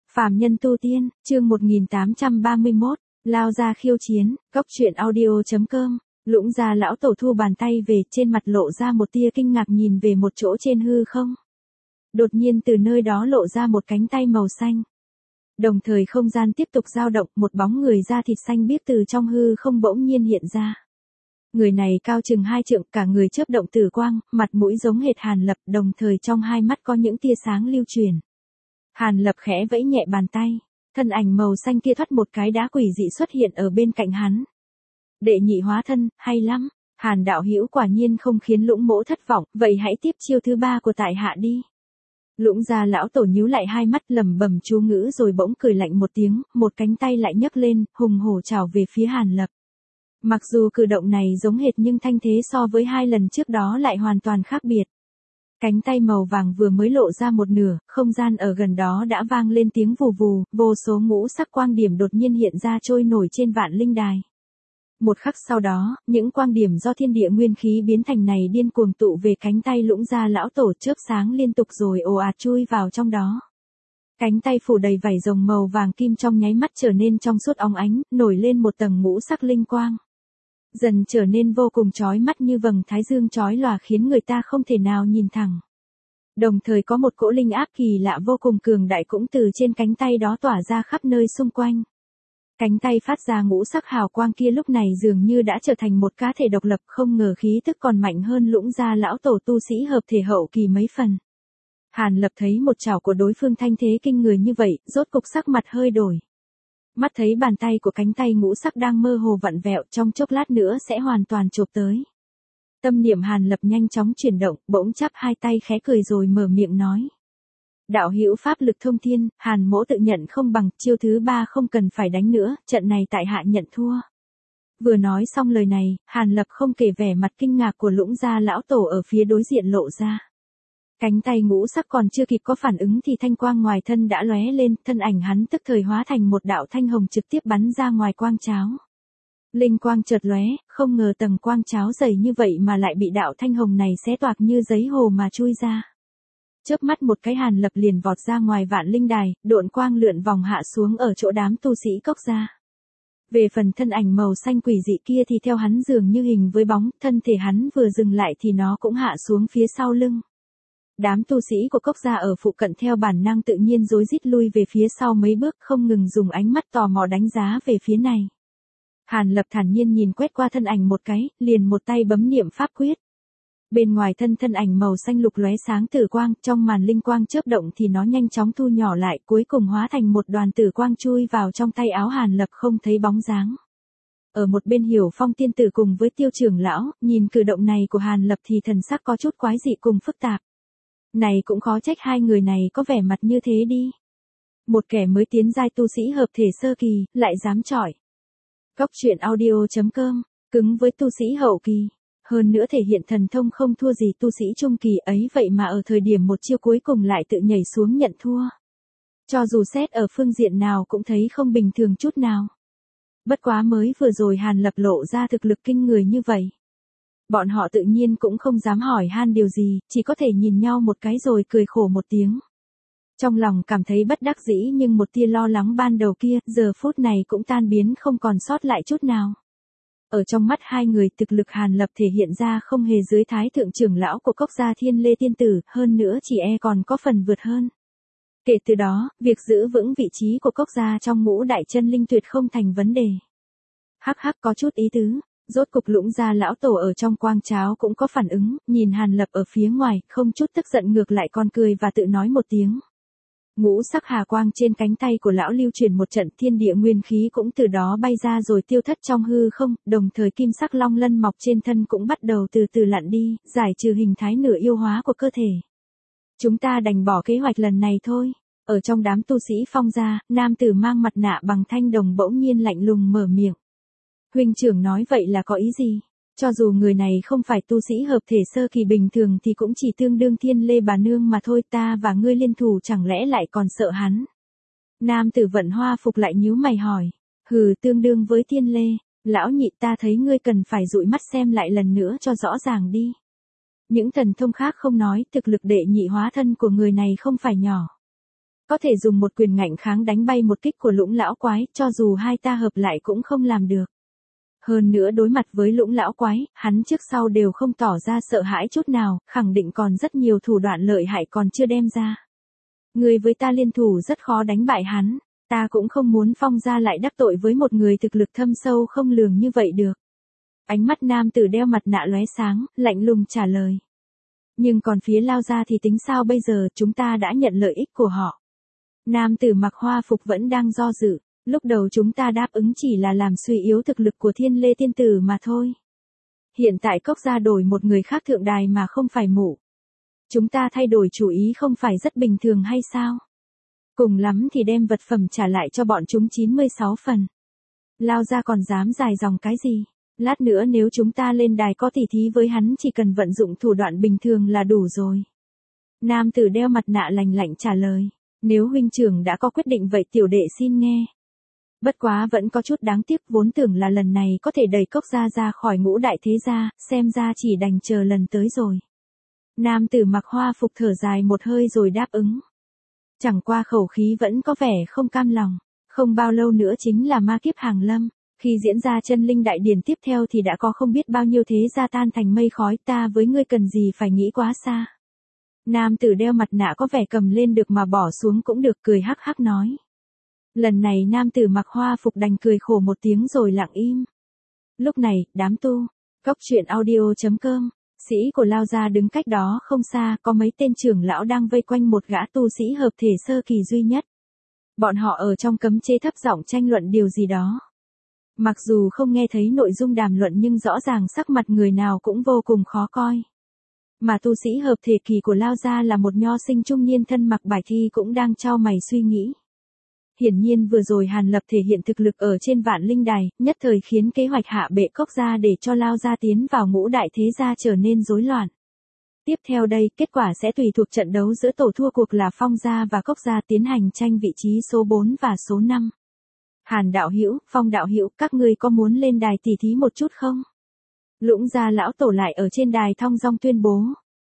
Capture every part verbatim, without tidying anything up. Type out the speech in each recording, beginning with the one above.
Phàm nhân tu tiên, chương một nghìn tám trăm ba mươi mốt, lao ra khiêu chiến, cốc truyện audio chấm com. Lũng gia lão tổ thu bàn tay về, trên mặt lộ ra một tia kinh ngạc nhìn về một chỗ trên hư không. Đột nhiên từ nơi đó lộ ra một cánh tay màu xanh. Đồng thời không gian tiếp tục dao động, một bóng người da thịt xanh biếc từ trong hư không bỗng nhiên hiện ra. Người này cao chừng hai trượng, cả người chớp động tử quang, mặt mũi giống hệt Hàn Lập, đồng thời trong hai mắt có những tia sáng lưu truyền. Hàn Lập khẽ vẫy nhẹ bàn tay, thân ảnh màu xanh kia thoát một cái đá quỷ dị xuất hiện ở bên cạnh hắn. Đệ nhị hóa thân, hay lắm, Hàn đạo hữu quả nhiên không khiến Lũng mỗ thất vọng, vậy hãy tiếp chiêu thứ ba của tại hạ đi. Lũng gia lão tổ nhíu lại hai mắt lẩm bẩm chú ngữ rồi bỗng cười lạnh một tiếng, một cánh tay lại nhấc lên, hùng hổ chào về phía Hàn Lập. Mặc dù cử động này giống hệt nhưng thanh thế so với hai lần trước đó lại hoàn toàn khác biệt. Cánh tay màu vàng vừa mới lộ ra một nửa, không gian ở gần đó đã vang lên tiếng vù vù, vô số ngũ sắc quang điểm đột nhiên hiện ra trôi nổi trên vạn linh đài. Một khắc sau đó, những quang điểm do thiên địa nguyên khí biến thành này điên cuồng tụ về cánh tay Lũng gia lão tổ, chớp sáng liên tục rồi ồ ạt chui vào trong đó. Cánh tay phủ đầy vảy rồng màu vàng kim trong nháy mắt trở nên trong suốt óng ánh, nổi lên một tầng ngũ sắc linh quang. Dần trở nên vô cùng chói mắt như vầng thái dương chói lòa khiến người ta không thể nào nhìn thẳng. Đồng thời có một cỗ linh áp kỳ lạ vô cùng cường đại cũng từ trên cánh tay đó tỏa ra khắp nơi xung quanh. Cánh tay phát ra ngũ sắc hào quang kia lúc này dường như đã trở thành một cá thể độc lập, không ngờ khí tức còn mạnh hơn Lũng gia lão tổ tu sĩ hợp thể hậu kỳ mấy phần. Hàn Lập thấy một chảo của đối phương thanh thế kinh người như vậy, rốt cục sắc mặt hơi đổi. Mắt thấy bàn tay của cánh tay ngũ sắc đang mơ hồ vặn vẹo, trong chốc lát nữa sẽ hoàn toàn chộp tới. Tâm niệm Hàn Lập nhanh chóng chuyển động, bỗng chắp hai tay khẽ cười rồi mở miệng nói. Đạo hữu pháp lực thông thiên, Hàn mỗ tự nhận không bằng, chiêu thứ ba không cần phải đánh nữa, trận này tại hạ nhận thua. Vừa nói xong lời này, Hàn Lập không kể vẻ mặt kinh ngạc của Lũng gia lão tổ ở phía đối diện lộ ra. Cánh tay ngũ sắc còn chưa kịp có phản ứng thì thanh quang ngoài thân đã lóe lên, thân ảnh hắn tức thời hóa thành một đạo thanh hồng trực tiếp bắn ra ngoài quang cháo. Linh quang chợt lóe, không ngờ tầng quang cháo dày như vậy mà lại bị đạo thanh hồng này xé toạc như giấy hồ mà chui ra. Chớp mắt một cái Hàn Lập liền vọt ra ngoài vạn linh đài, độn quang lượn vòng hạ xuống ở chỗ đám tu sĩ cốc gia. Về phần thân ảnh màu xanh quỷ dị kia thì theo hắn dường như hình với bóng, thân thể hắn vừa dừng lại thì nó cũng hạ xuống phía sau lưng. Đám tu sĩ của cốc gia ở phụ cận theo bản năng tự nhiên rối rít lui về phía sau mấy bước, không ngừng dùng ánh mắt tò mò đánh giá về phía này. Hàn Lập thản nhiên nhìn quét qua thân ảnh một cái, liền một tay bấm niệm pháp quyết. Bên ngoài thân thân ảnh màu xanh lục lóe sáng tử quang, trong màn linh quang chớp động thì nó nhanh chóng thu nhỏ lại, cuối cùng hóa thành một đoàn tử quang chui vào trong tay áo Hàn Lập không thấy bóng dáng. Ở một bên Hiểu Phong tiên tử cùng với Tiêu trưởng lão, nhìn cử động này của Hàn Lập thì thần sắc có chút quái dị cùng phức tạp. Này cũng khó trách hai người này có vẻ mặt như thế đi. Một kẻ mới tiến giai tu sĩ hợp thể sơ kỳ, lại dám chọi. Cốc truyện audio chấm com, cứng với tu sĩ hậu kỳ. Hơn nữa thể hiện thần thông không thua gì tu sĩ trung kỳ ấy, vậy mà ở thời điểm một chiêu cuối cùng lại tự nhảy xuống nhận thua. Cho dù xét ở phương diện nào cũng thấy không bình thường chút nào. Bất quá mới vừa rồi Hàn Lập lộ ra thực lực kinh người như vậy. Bọn họ tự nhiên cũng không dám hỏi han điều gì, chỉ có thể nhìn nhau một cái rồi cười khổ một tiếng. Trong lòng cảm thấy bất đắc dĩ nhưng một tia lo lắng ban đầu kia, giờ phút này cũng tan biến không còn sót lại chút nào. Ở trong mắt hai người thực lực Hàn Lập thể hiện ra không hề dưới thái thượng trưởng lão của cốc gia Thiên Lê tiên tử, hơn nữa chỉ e còn có phần vượt hơn. Kể từ đó, việc giữ vững vị trí của cốc gia trong ngũ đại chân linh tuyệt không thành vấn đề. Hắc hắc có chút ý tứ, rốt cục Lũng gia lão tổ ở trong quang cháo cũng có phản ứng, nhìn Hàn Lập ở phía ngoài, không chút tức giận ngược lại còn cười và tự nói một tiếng. Ngũ sắc hà quang trên cánh tay của lão lưu truyền một trận, thiên địa nguyên khí cũng từ đó bay ra rồi tiêu thất trong hư không, đồng thời kim sắc long lân mọc trên thân cũng bắt đầu từ từ lặn đi, giải trừ hình thái nửa yêu hóa của cơ thể. Chúng ta đành bỏ kế hoạch lần này thôi. Ở trong đám tu sĩ Phong gia, nam tử mang mặt nạ bằng thanh đồng bỗng nhiên lạnh lùng mở miệng. Huynh trưởng nói vậy là có ý gì? Cho dù người này không phải tu sĩ hợp thể sơ kỳ bình thường thì cũng chỉ tương đương Thiên Lê bà nương mà thôi, ta và ngươi liên thủ chẳng lẽ lại còn sợ hắn? Nam tử Vận Hoa phục lại nhíu mày hỏi. Hừ, tương đương với Thiên Lê, lão nhị ta thấy ngươi cần phải dụi mắt xem lại lần nữa cho rõ ràng đi. Những thần thông khác không nói, thực lực đệ nhị hóa thân của người này không phải nhỏ. có thể dùng một quyền ngạnh kháng đánh bay một kích của Lũng lão quái, cho dù hai ta hợp lại cũng không làm được. Hơn nữa đối mặt với Lũng lão quái, hắn trước sau đều không tỏ ra sợ hãi chút nào, khẳng định còn rất nhiều thủ đoạn lợi hại còn chưa đem ra. Người với ta liên thủ rất khó đánh bại hắn, ta cũng không muốn Phong gia lại đắc tội với một người thực lực thâm sâu không lường như vậy được. Ánh mắt nam tử đeo mặt nạ lóe sáng, lạnh lùng trả lời. Nhưng còn phía Lao gia thì tính sao bây giờ, chúng ta đã nhận lợi ích của họ. Nam tử mặc hoa phục vẫn đang do dự, lúc đầu chúng ta đáp ứng chỉ là làm suy yếu thực lực của Thiên Lê tiên tử mà thôi. Hiện tại Cốc gia đổi một người khác thượng đài mà không phải mụ. Chúng ta thay đổi chủ ý không phải rất bình thường hay sao? Cùng lắm thì đem vật phẩm trả lại cho bọn chúng chín mươi sáu phần. Lao gia còn dám dài dòng cái gì? Lát nữa nếu chúng ta lên đài có tỉ thí với hắn chỉ cần vận dụng thủ đoạn bình thường là đủ rồi. Nam tử đeo mặt nạ lạnh lạnh trả lời. Nếu huynh trưởng đã có quyết định vậy tiểu đệ xin nghe. Bất quá vẫn có chút đáng tiếc, vốn tưởng là lần này có thể đẩy Cốc gia ra khỏi ngũ đại thế gia, xem ra chỉ đành chờ lần tới rồi. Nam tử mặc hoa phục thở dài một hơi rồi đáp ứng. Chẳng qua khẩu khí vẫn có vẻ không cam lòng. Không bao lâu nữa chính là ma kiếp hàng lâm. Khi diễn ra chân linh đại điển tiếp theo thì đã có không biết bao nhiêu thế gia tan thành mây khói, ta với ngươi cần gì phải nghĩ quá xa. Nam tử đeo mặt nạ có vẻ cầm lên được mà bỏ xuống cũng được, cười hắc hắc nói. Lần này nam tử mặc hoa phục đành cười khổ một tiếng rồi lặng im. Lúc này, đám tu, cốc truyện audio chấm com, sĩ của Lao gia đứng cách đó không xa, có mấy tên trưởng lão đang vây quanh một gã tu sĩ hợp thể sơ kỳ duy nhất. Bọn họ ở trong cấm chế thấp giọng tranh luận điều gì đó. Mặc dù không nghe thấy nội dung đàm luận nhưng rõ ràng sắc mặt người nào cũng vô cùng khó coi. Mà tu sĩ hợp thể kỳ của Lao gia là một nho sinh trung niên thân mặc bài thi cũng đang chau mày suy nghĩ. Hiển nhiên vừa rồi Hàn Lập thể hiện thực lực ở trên vạn linh đài, nhất thời khiến kế hoạch hạ bệ Cốc gia để cho Lao gia tiến vào ngũ đại thế gia trở nên rối loạn. Tiếp theo đây, kết quả sẽ tùy thuộc trận đấu giữa tổ thua cuộc là Phong gia và Cốc gia tiến hành tranh vị trí số bốn và số năm. Hàn đạo hữu, Phong đạo hữu, các ngươi có muốn lên đài tỉ thí một chút không? Lũng gia lão tổ lại ở trên đài thong dong tuyên bố.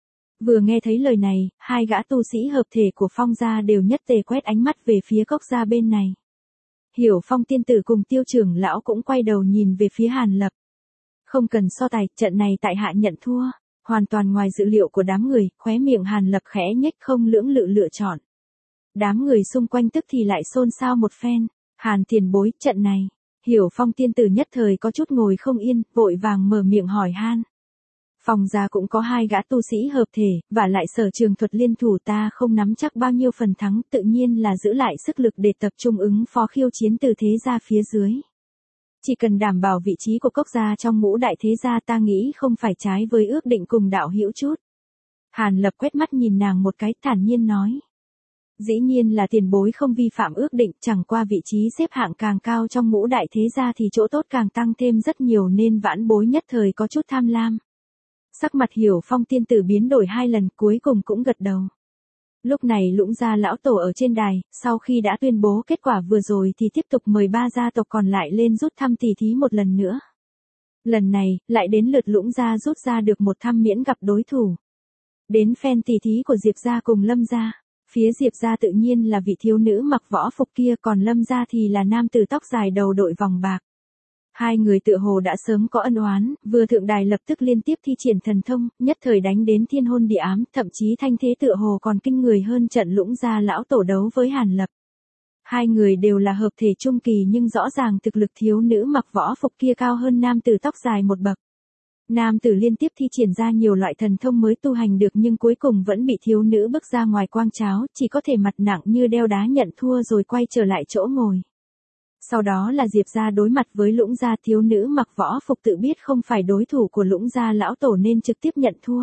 Vừa nghe thấy lời này, hai gã tu sĩ hợp thể của Phong gia đều nhất tề quét ánh mắt về phía Cốc gia bên này. Hiểu Phong tiên tử cùng Tiêu trưởng lão cũng quay đầu nhìn về phía Hàn Lập. Không cần so tài, trận này tại hạ nhận thua, hoàn toàn ngoài dự liệu của đám người, khóe miệng Hàn Lập khẽ nhếch không lưỡng lự lựa chọn. Đám người xung quanh tức thì lại xôn xao một phen. Hàn tiền bối, trận này, Hiểu Phong tiên tử nhất thời có chút ngồi không yên, vội vàng mở miệng hỏi han. Phong gia cũng có hai gã tu sĩ hợp thể, và lại sở trường thuật liên thủ, ta không nắm chắc bao nhiêu phần thắng, tự nhiên là giữ lại sức lực để tập trung ứng phó khiêu chiến từ thế gia phía dưới. Chỉ cần đảm bảo vị trí của Cốc gia trong ngũ đại thế gia, ta nghĩ không phải trái với ước định cùng đạo hữu chút. Hàn Lập quét mắt nhìn nàng một cái, thản nhiên nói. Dĩ nhiên là tiền bối không vi phạm ước định, chẳng qua vị trí xếp hạng càng cao trong ngũ đại thế gia thì chỗ tốt càng tăng thêm rất nhiều nên vãn bối nhất thời có chút tham lam. Sắc mặt Hiểu Phong tiên tử biến đổi hai lần, cuối cùng cũng gật đầu. Lúc này Lũng gia lão tổ ở trên đài, sau khi đã tuyên bố kết quả vừa rồi thì tiếp tục mời ba gia tộc còn lại lên rút thăm tỉ thí một lần nữa. Lần này, lại đến lượt Lũng gia rút ra được một thăm miễn gặp đối thủ. Đến phen tỉ thí của Diệp gia cùng Lâm gia. Phía Diệp gia tự nhiên là vị thiếu nữ mặc võ phục kia, còn Lâm gia thì là nam tử tóc dài đầu đội vòng bạc. Hai người tựa hồ đã sớm có ân oán, vừa thượng đài lập tức liên tiếp thi triển thần thông, nhất thời đánh đến thiên hôn địa ám, thậm chí thanh thế tựa hồ còn kinh người hơn trận Lũng gia lão tổ đấu với Hàn Lập. Hai người đều là hợp thể trung kỳ nhưng rõ ràng thực lực thiếu nữ mặc võ phục kia cao hơn nam tử tóc dài một bậc. Nam tử liên tiếp thi triển ra nhiều loại thần thông mới tu hành được nhưng cuối cùng vẫn bị thiếu nữ bước ra ngoài quang cháo, chỉ có thể mặt nặng như đeo đá nhận thua rồi quay trở lại chỗ ngồi. Sau đó là Diệp gia đối mặt với Lũng gia, thiếu nữ mặc võ phục tự biết không phải đối thủ của Lũng gia lão tổ nên trực tiếp nhận thua.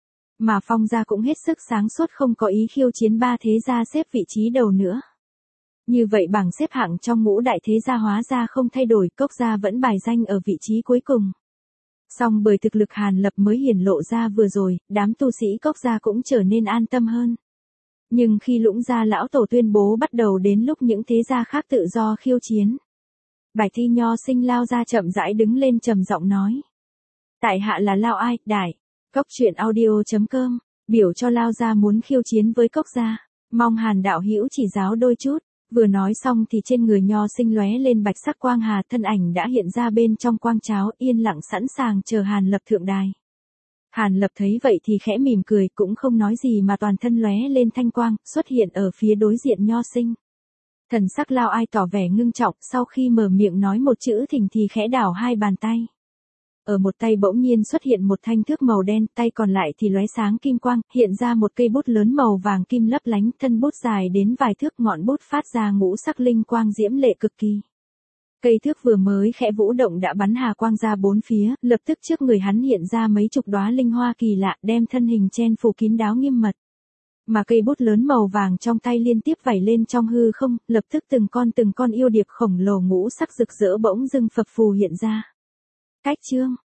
Mà Phong gia cũng hết sức sáng suốt không có ý khiêu chiến ba thế gia xếp vị trí đầu nữa. Như vậy bảng xếp hạng trong ngũ đại thế gia hóa ra không thay đổi, Cốc gia vẫn bài danh ở vị trí cuối cùng. Song bởi thực lực Hàn Lập mới hiển lộ ra vừa rồi, đám tu sĩ Cốc gia cũng trở nên an tâm hơn. Nhưng khi Lũng gia lão tổ tuyên bố bắt đầu đến lúc những thế gia khác tự do khiêu chiến. Bài thi nho sinh Lao gia chậm rãi đứng lên trầm giọng nói. Tại hạ là Lao Ai, Đại, cốc truyện audio chấm com, biểu cho Lao gia muốn khiêu chiến với Cốc gia. Mong Hàn đạo hữu chỉ giáo đôi chút. Vừa nói xong thì trên người nho sinh lóe lên bạch sắc quang hà, thân ảnh đã hiện ra bên trong quang cháo, yên lặng sẵn sàng chờ Hàn Lập thượng đài. Hàn Lập thấy vậy thì khẽ mỉm cười, cũng không nói gì mà toàn thân lóe lên thanh quang, xuất hiện ở phía đối diện nho sinh. Thần sắc Lao Ai tỏ vẻ ngưng trọng, sau khi mở miệng nói một chữ thỉnh thì khẽ đảo hai bàn tay. Ở một tay bỗng nhiên xuất hiện một thanh thước màu đen, tay còn lại thì lóe sáng kim quang, hiện ra một cây bút lớn màu vàng kim lấp lánh, thân bút dài đến vài thước, ngọn bút phát ra ngũ sắc linh quang diễm lệ cực kỳ. Cây thước vừa mới khẽ vũ động đã bắn hà quang ra bốn phía, lập tức trước người hắn hiện ra mấy chục đóa linh hoa kỳ lạ, đem thân hình chen phủ kín đáo nghiêm mật. Mà cây bút lớn màu vàng trong tay liên tiếp vẩy lên trong hư không, lập tức từng con từng con yêu điệp khổng lồ ngũ sắc rực rỡ bỗng dưng phập phù hiện ra. Cách chương